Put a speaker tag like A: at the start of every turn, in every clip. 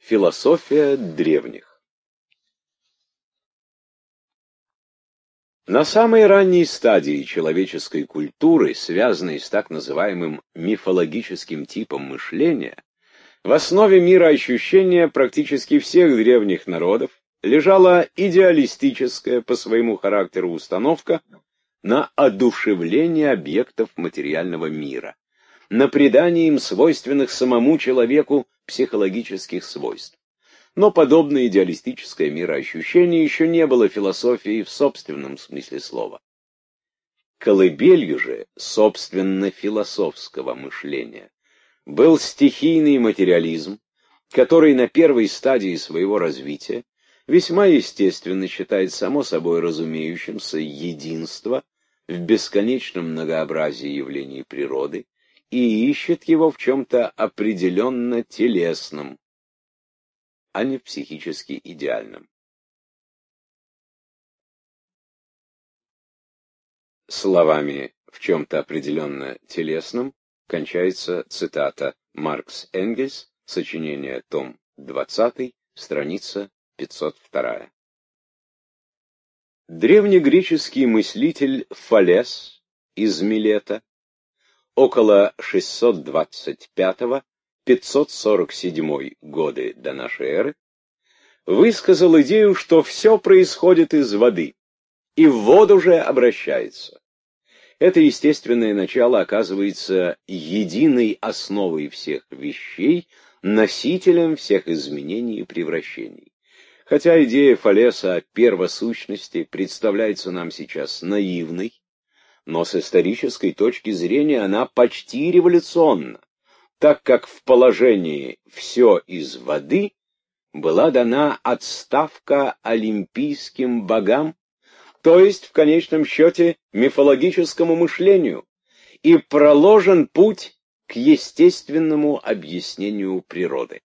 A: Философия древних. На самой ранней стадии человеческой культуры, связанной с так называемым мифологическим типом мышления, в основе мироощущения практически всех древних народов лежала идеалистическая по своему характеру установка на одушевление объектов материального мира, на придание им свойственных самому человеку психологических свойств. Но подобное идеалистическое мироощущение еще не было философией в собственном смысле слова. Колыбелью же, собственно, философского мышления был стихийный материализм, который на первой стадии своего развития весьма естественно считает само собой разумеющимся единство в бесконечном многообразии явлений природы и ищет его в чем-то определенно телесном, а не психически идеальном. Словами «в чем-то определенно телесном» кончается цитата Маркс Энгельс, сочинение, том 20, страница 502. Древнегреческий мыслитель Фалес из Милета около 625-547 годы до нашей эры высказал идею, что все происходит из воды, и в воду же обращается. Это естественное начало оказывается единой основой всех вещей, носителем всех изменений и превращений. Хотя идея Фалеса о первосущности представляется нам сейчас наивной, но с исторической точки зрения она почти революционна, так как в положении «все из воды» была дана отставка олимпийским богам, то есть в конечном счете мифологическому мышлению, и проложен путь к естественному объяснению природы.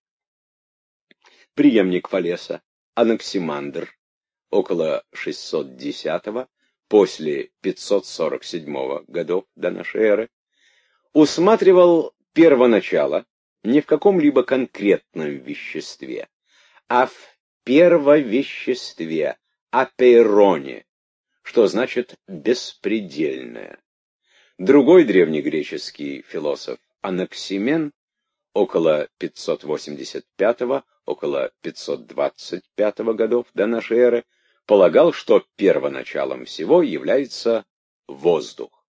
A: Преемник Фалеса, Анаксимандр, около 610-го, после 547 годов до нашей эры, усматривал первоначало не в каком-либо конкретном веществе, а в первовеществе, апейроне, что значит беспредельное. Другой древнегреческий философ Анаксимен, около 585-го, около 525 годов до нашей эры, полагал, что первоначалом всего является воздух.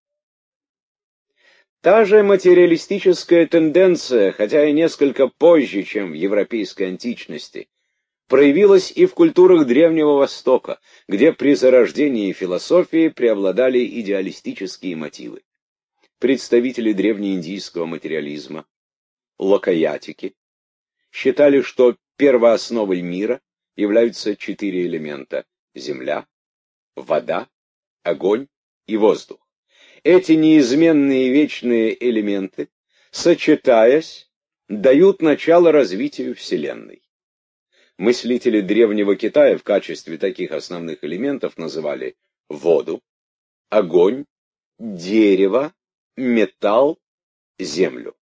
A: Та же материалистическая тенденция, хотя и несколько позже, чем в европейской античности, проявилась и в культурах Древнего Востока, где при зарождении философии преобладали идеалистические мотивы. Представители древнеиндийского материализма, локаятики, считали, что первоосновой мира являются 4 элемента – земля, вода, огонь и воздух. Эти неизменные вечные элементы, сочетаясь, дают начало развитию Вселенной. Мыслители Древнего Китая в качестве таких основных элементов называли воду, огонь, дерево, металл, землю.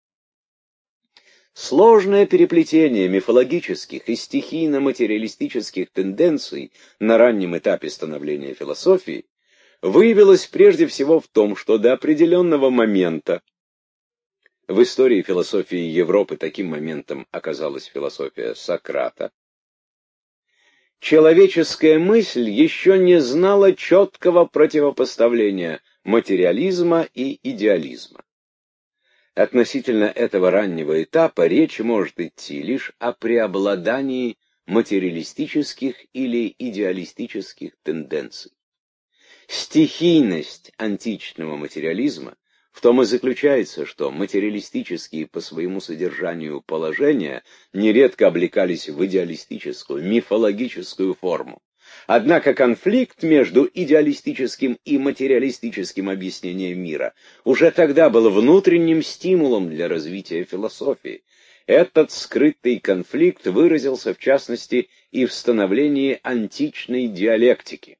A: Сложное переплетение мифологических и стихийно-материалистических тенденций на раннем этапе становления философии выявилось прежде всего в том, что до определенного момента в истории философии Европы таким моментом оказалась философия Сократа, человеческая мысль еще не знала четкого противопоставления материализма и идеализма. Относительно этого раннего этапа речь может идти лишь о преобладании материалистических или идеалистических тенденций. Стихийность античного материализма в том и заключается, что материалистические по своему содержанию положения нередко облекались в идеалистическую, мифологическую форму. Однако конфликт между идеалистическим и материалистическим объяснением мира уже тогда был внутренним стимулом для развития философии. Этот скрытый конфликт выразился в частности и в становлении античной диалектики.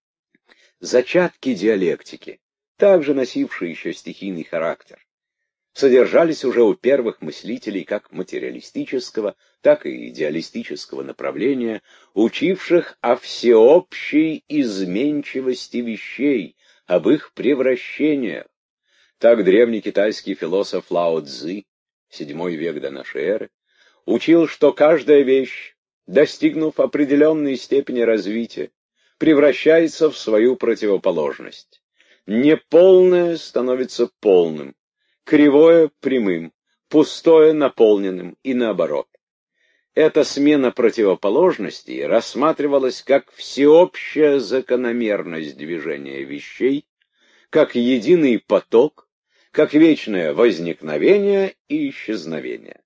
A: Зачатки диалектики, также носившие еще стихийный характер, содержались уже у первых мыслителей как материалистического, так и идеалистического направления, учивших о всеобщей изменчивости вещей, об их превращениях. Так древний китайский философ Лао Цзы, VII век до нашей эры, учил, что каждая вещь, достигнув определенной степени развития, превращается в свою противоположность. Неполное становится полным, кривое — прямым, пустое — наполненным и наоборот. Эта смена противоположностей рассматривалась как всеобщая закономерность движения вещей, как единый поток, как вечное возникновение и исчезновение.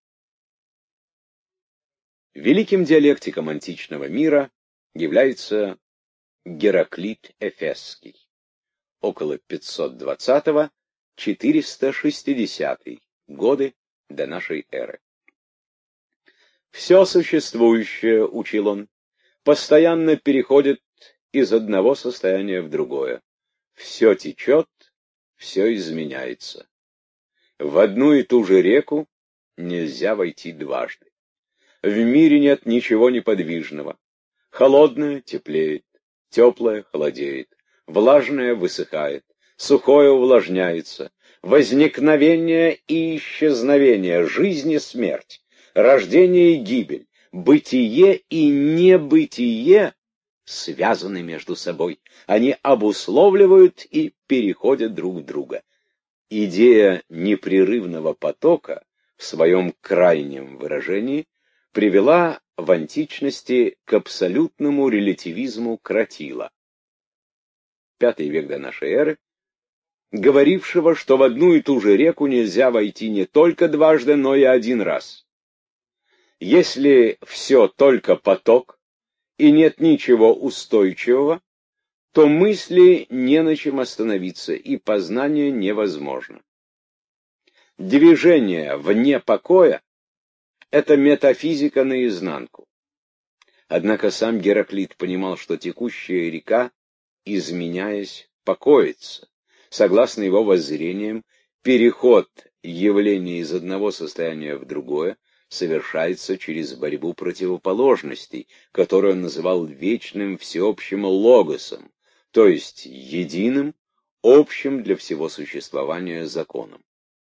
A: Великим диалектиком античного мира является Гераклит Эфесский, около 520-460 годы до нашей эры. Все существующее, учил он, постоянно переходит из одного состояния в другое. Все течет, все изменяется. В одну и ту же реку нельзя войти дважды. В мире нет ничего неподвижного. Холодное теплеет, теплое холодеет, влажное высыхает, сухое увлажняется. Возникновение и исчезновение, жизнь и смерть, рождение и гибель, бытие и небытие связаны между собой. Они обусловливают и переходят друг в друга. Идея непрерывного потока в своем крайнем выражении привела в античности к абсолютному релятивизму Кратила, V век до нашей эры, говорившего, что в одну и ту же реку нельзя войти не только дважды, но и один раз. Если все только поток и нет ничего устойчивого, то мысли не на чем остановиться, и познание невозможно. Движение вне покоя — это метафизика наизнанку. Однако сам Гераклит понимал, что текущая река, изменяясь, покоится. Согласно его воззрениям, переход явления из одного состояния в другое совершается через борьбу противоположностей, которую он называл вечным всеобщим логосом, то есть единым, общим для всего существования законом.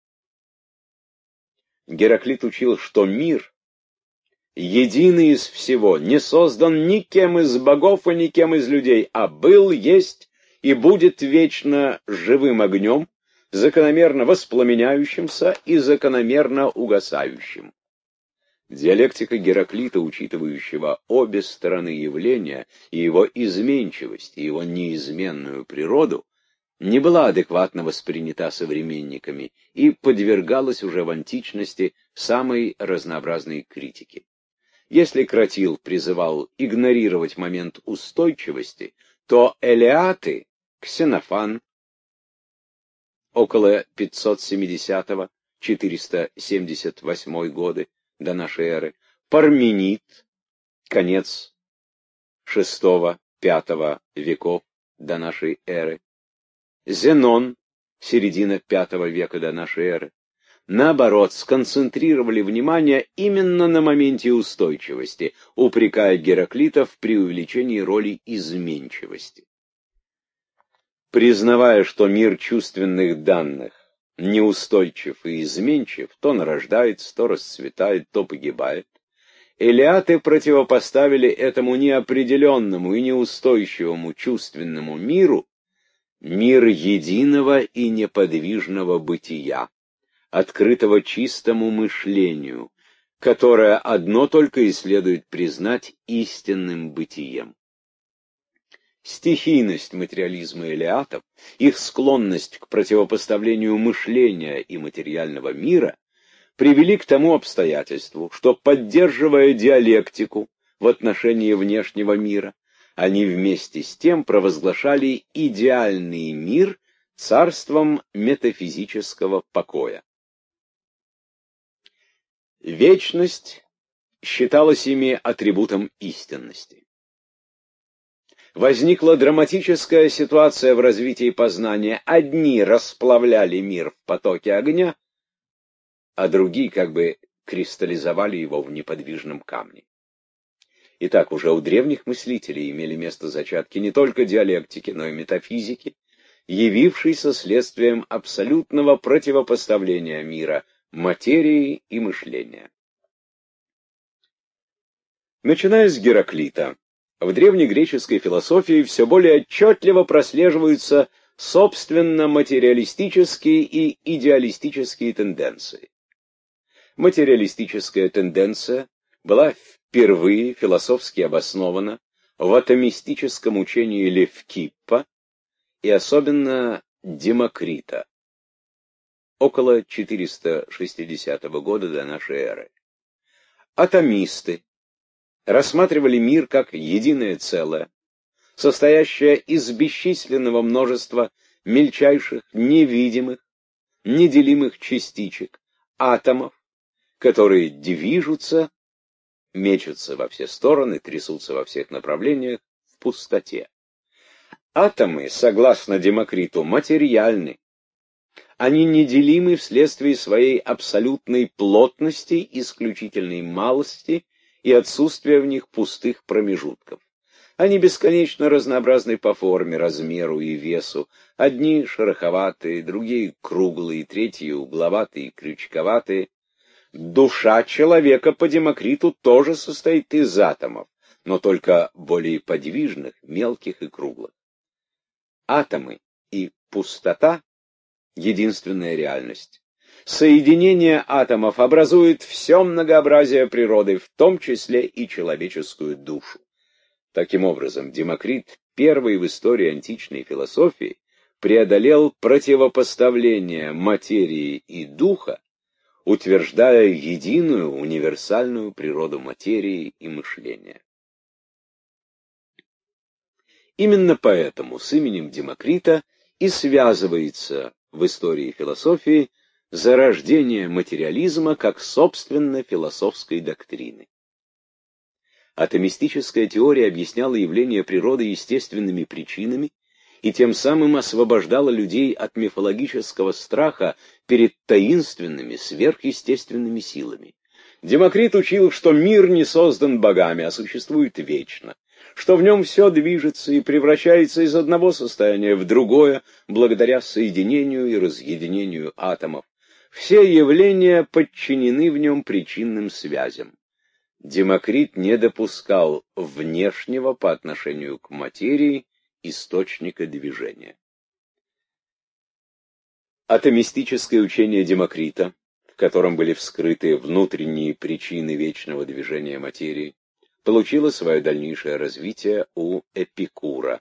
A: Гераклит учил, что мир, единый из всего, не создан никем из богов и никем из людей, а был, есть и будет вечно живым огнем, закономерно воспламеняющимся и закономерно угасающим. Диалектика Гераклита, учитывающего обе стороны явления, и его изменчивость, и его неизменную природу, не была адекватно воспринята современниками и подвергалась уже в античности самой разнообразной критике. Если Кратил призывал игнорировать момент устойчивости, то элеаты, Ксенофан, около 570-478 годы до нашей эры, Парменид, конец VI-V веков до нашей эры, Зенон, середина V века до нашей эры, наоборот, сконцентрировали внимание именно на моменте устойчивости, упрекая Гераклита в преувеличении роли изменчивости. Признавая, что мир чувственных данных неустойчив и изменчив, то нарождается, то расцветает, то погибает, элеаты противопоставили этому неопределенному и неустойчивому чувственному миру мир единого и неподвижного бытия, открытого чистому мышлению, которое одно только и следует признать истинным бытием. Стихийность материализма элеатов, их склонность к противопоставлению мышления и материального мира привели к тому обстоятельству, что, поддерживая диалектику в отношении внешнего мира, они вместе с тем провозглашали идеальный мир царством метафизического покоя. Вечность считалась ими атрибутом истинности. Возникла драматическая ситуация в развитии познания. Одни расплавляли мир в потоке огня, а другие как бы кристаллизовали его в неподвижном камне. Итак, уже у древних мыслителей имели место зачатки не только диалектики, но и метафизики, явившейся следствием абсолютного противопоставления мира материи и мышления. Начиная с Гераклита, в древнегреческой философии все более отчетливо прослеживаются собственно материалистические и идеалистические тенденции. Материалистическая тенденция была впервые философски обоснована в атомистическом учении Левкиппа и особенно Демокрита, около 460 года до нашей эры. Атомисты рассматривали мир как единое целое, состоящее из бесчисленного множества мельчайших, невидимых, неделимых частичек, атомов, которые движутся, мечутся во все стороны, трясутся во всех направлениях в пустоте. Атомы, согласно Демокриту, материальны. Они неделимы вследствие своей абсолютной плотности, исключительной малости и отсутствия в них пустых промежутков. Они бесконечно разнообразны по форме, размеру и весу. Одни шероховатые, другие круглые, третьи угловатые, крючковатые. Душа человека по Демокриту тоже состоит из атомов, но только более подвижных, мелких и круглых. Атомы и пустота — единственная реальность. Соединение атомов образует все многообразие природы, в том числе и человеческую душу. Таким образом, Демокрит, первый в истории античной философии, преодолел противопоставление материи и духа, утверждая единую универсальную природу материи и мышления. Именно поэтому с именем Демокрита и связывается в истории философии зарождение материализма как собственно философской доктрины. Атомистическая теория объясняла явление природы естественными причинами и тем самым освобождала людей от мифологического страха перед таинственными, сверхъестественными силами. Демокрит учил, что мир не создан богами, а существует вечно, что в нем все движется и превращается из одного состояния в другое, благодаря соединению и разъединению атомов. Все явления подчинены в нем причинным связям. Демокрит не допускал внешнего по отношению к материи источника движения. Атомистическое учение Демокрита, в котором были вскрыты внутренние причины вечного движения материи, получило свое дальнейшее развитие у Эпикура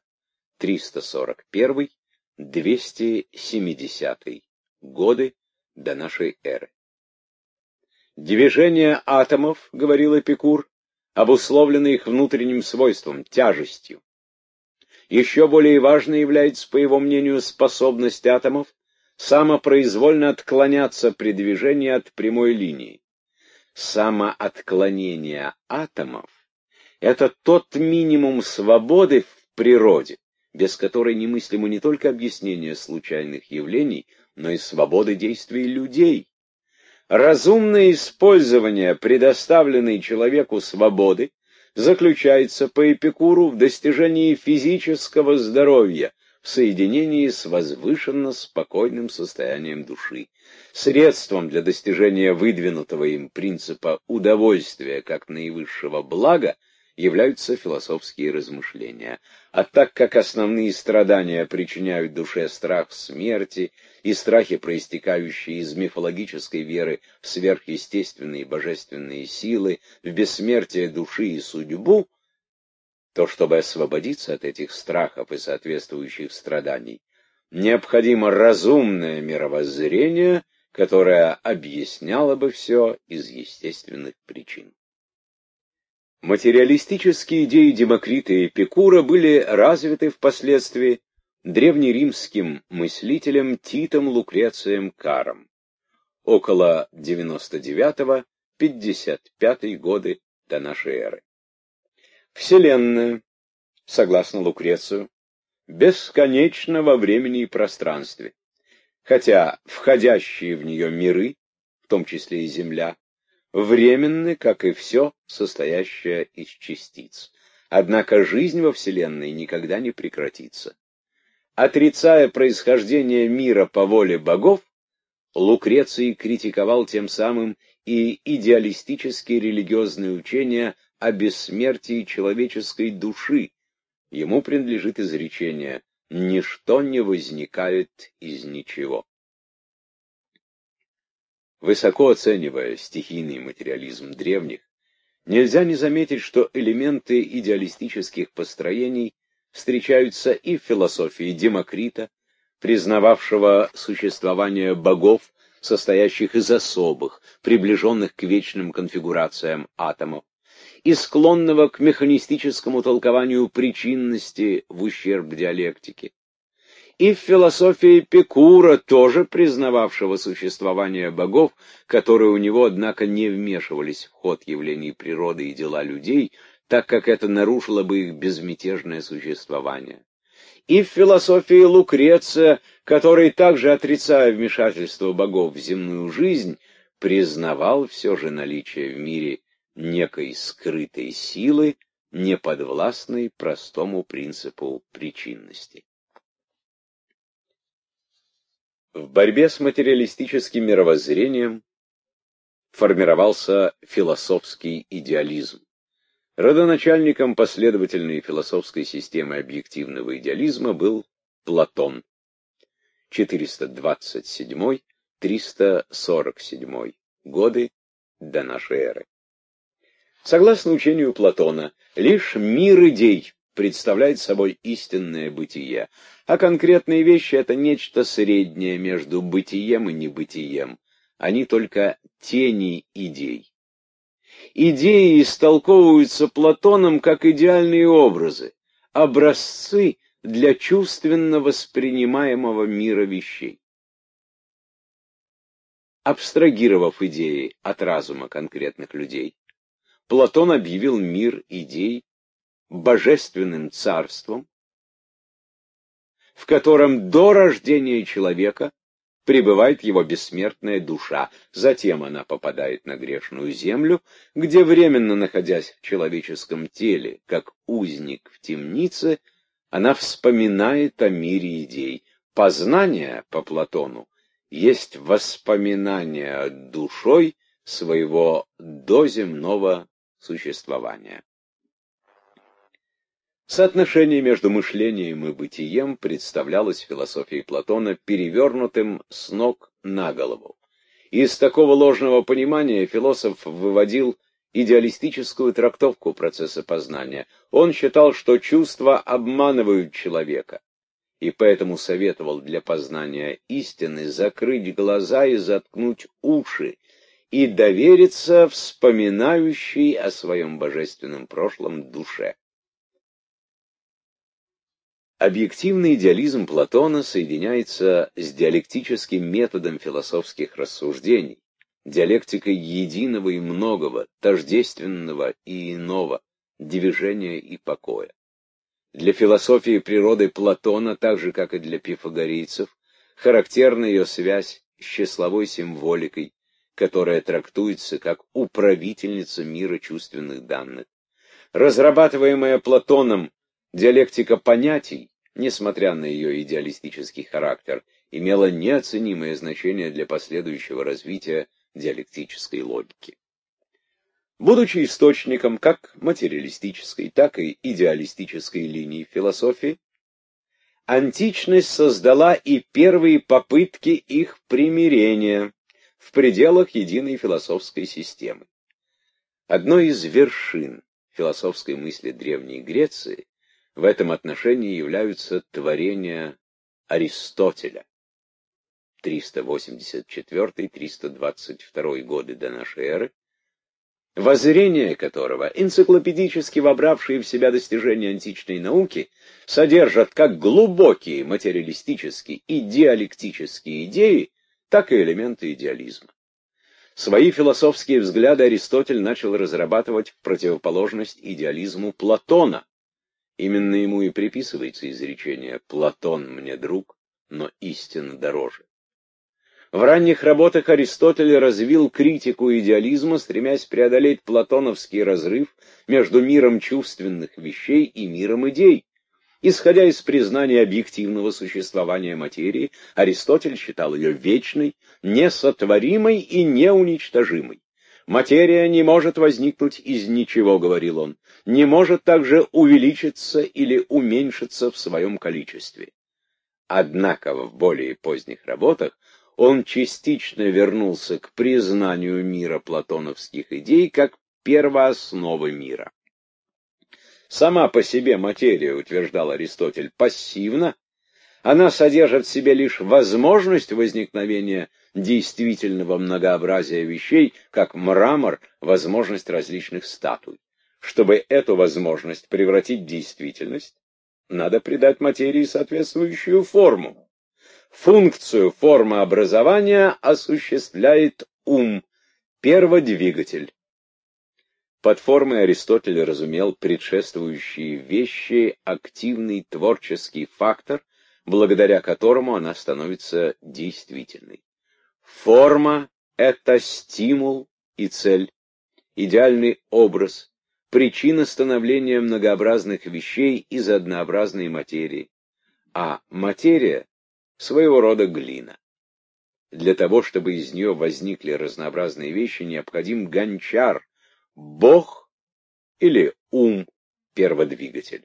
A: 341-270 годы до нашей эры. Движение атомов, говорил Эпикур, обусловлено их внутренним свойством, тяжестью. Еще более важной является, по его мнению, способность атомов самопроизвольно отклоняться при движении от прямой линии. Самоотклонение атомов — это тот минимум свободы в природе, без которой немыслимо не только объяснение случайных явлений, но и свободы действий людей. Разумное использование предоставленной человеку свободы заключается по Эпикуру в достижении физического здоровья, в соединении с возвышенно спокойным состоянием души. Средством для достижения выдвинутого им принципа удовольствия как наивысшего блага являются философские размышления. А так как основные страдания причиняют душе страх смерти и страхи, проистекающие из мифологической веры в сверхъестественные божественные силы, в бессмертие души и судьбу, то, чтобы освободиться от этих страхов и соответствующих страданий, необходимо разумное мировоззрение, которое объясняло бы все из естественных причин. Материалистические идеи Демокрита и Эпикура были развиты впоследствии древнеримским мыслителем Титом Лукрецием Каром около 99-55 годы до нашей эры. Вселенная, согласно Лукрецию, бесконечна во времени и пространстве, хотя входящие в нее миры, в том числе и Земля, временны, как и все, состоящее из частиц. Однако жизнь во Вселенной никогда не прекратится. Отрицая происхождение мира по воле богов, Лукреций критиковал тем самым и идеалистические религиозные учения о бессмертии человеческой души. Ему принадлежит изречение «ничто не возникает из ничего». Высоко оценивая стихийный материализм древних, нельзя не заметить, что элементы идеалистических построений встречаются и в философии Демокрита, признававшего существование богов, состоящих из особых, приближенных к вечным конфигурациям атомов, и склонного к механистическому толкованию причинности в ущерб диалектике, и в философии Эпикура, тоже признававшего существование богов, которые у него, однако, не вмешивались в ход явлений природы и дела людей, так как это нарушило бы их безмятежное существование. И в философии Лукреция, который, также отрицая вмешательство богов в земную жизнь, признавал все же наличие в мире некой скрытой силы, неподвластной простому принципу причинности. В борьбе с материалистическим мировоззрением формировался философский идеализм. Родоначальником последовательной философской системы объективного идеализма был Платон, 427-347 годы до нашей эры. Согласно учению Платона, лишь мир идей представляет собой истинное бытие, а конкретные вещи — это нечто среднее между бытием и небытием. Они только тени идей. Идеи истолковываются Платоном как идеальные образы, образцы для чувственно воспринимаемого мира вещей. Абстрагировав идеи от разума конкретных людей, Платон объявил мир идей божественным царством, в котором до рождения человека пребывает его бессмертная душа. Затем она попадает на грешную землю, где, временно находясь в человеческом теле, как узник в темнице, она вспоминает о мире идей. Познание, по Платону, есть воспоминание душой своего доземного существования. Соотношение между мышлением и бытием представлялось философией Платона перевернутым с ног на голову. Из такого ложного понимания философ выводил идеалистическую трактовку процесса познания. Он считал, что чувства обманывают человека, и поэтому советовал для познания истины закрыть глаза и заткнуть уши, и довериться вспоминающей о своем божественном прошлом душе. Объективный идеализм Платона соединяется с диалектическим методом философских рассуждений, диалектикой единого и многого, тождественного и иного, движения и покоя. Для философии природы Платона, так же как и для пифагорейцев, характерна ее связь с числовой символикой, которая трактуется как управительница мира чувственных данных. Разрабатываемая Платоном диалектика понятий, несмотря на ее идеалистический характер, имела неоценимое значение для последующего развития диалектической логики. Будучи источником как материалистической, так и идеалистической линии философии, античность создала и первые попытки их примирения в пределах единой философской системы. Одной из вершин философской мысли Древней Греции в этом отношении являются творения Аристотеля, 384-322 годы до нашей эры, воззрения которого, энциклопедически вобравшие в себя достижения античной науки, содержат как глубокие материалистические и диалектические идеи, так и элементы идеализма. Свои философские взгляды Аристотель начал разрабатывать в противоположность идеализму Платона. Именно ему и приписывается изречение «Платон мне друг, но истина дороже». В ранних работах Аристотель развил критику идеализма, стремясь преодолеть платоновский разрыв между миром чувственных вещей и миром идей. Исходя из признания объективного существования материи, Аристотель считал ее вечной, несотворимой и неуничтожимой. «Материя не может возникнуть из ничего», — говорил он, — «не может также увеличиться или уменьшиться в своем количестве». Однако в более поздних работах он частично вернулся к признанию мира платоновских идей как первоосновы мира. Сама по себе материя, утверждал Аристотель, пассивна, она содержит в себе лишь возможность возникновения действительного многообразия вещей, как мрамор, возможность различных статуй. Чтобы эту возможность превратить в действительность, надо придать материи соответствующую форму. Функцию формообразования осуществляет ум, перводвигатель. Под формой Аристотель разумел предшествующие вещи активный творческий фактор, благодаря которому она становится действительной. Форма — это стимул и цель, идеальный образ, причина становления многообразных вещей из однообразной материи, а материя — своего рода глина. Для того, чтобы из нее возникли разнообразные вещи, необходим гончар, Бог или ум, перводвигатель.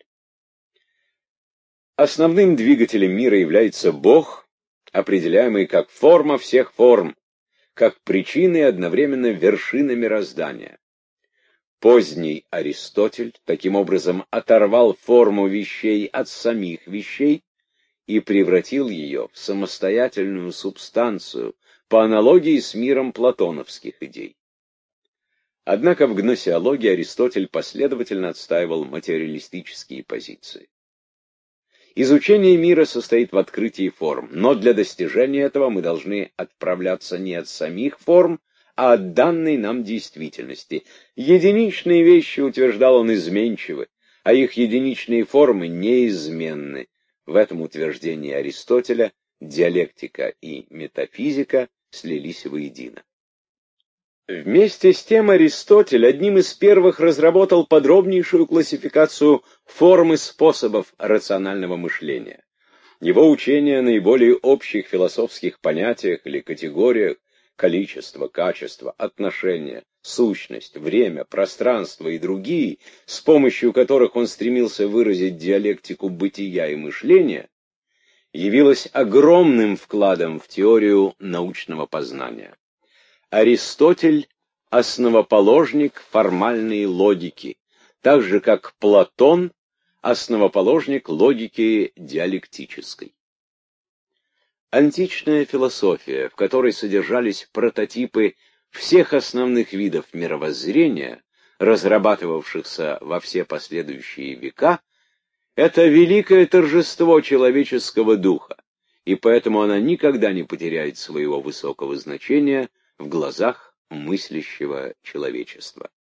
A: Основным двигателем мира является Бог, определяемый как форма всех форм, как причина и одновременно вершина мироздания. Поздний Аристотель таким образом оторвал форму вещей от самих вещей и превратил ее в самостоятельную субстанцию по аналогии с миром платоновских идей. Однако в гносеологии Аристотель последовательно отстаивал материалистические позиции. Изучение мира состоит в открытии форм, но для достижения этого мы должны отправляться не от самих форм, а от данной нам действительности. Единичные вещи, утверждал он, изменчивы, а их единичные формы неизменны. В этом утверждении Аристотеля диалектика и метафизика слились воедино. Вместе с тем Аристотель одним из первых разработал подробнейшую классификацию форм и способов рационального мышления. Его учение о наиболее общих философских понятиях или категориях — количество, качество, отношение, сущность, время, пространство и другие, с помощью которых он стремился выразить диалектику бытия и мышления, явилось огромным вкладом в теорию научного познания. Аристотель — основоположник формальной логики, так же как Платон — основоположник логики диалектической. Античная философия, в которой содержались прототипы всех основных видов мировоззрения, разрабатывавшихся во все последующие века, это великое торжество человеческого духа, и поэтому она никогда не потеряет своего высокого значения в глазах мыслящего человечества.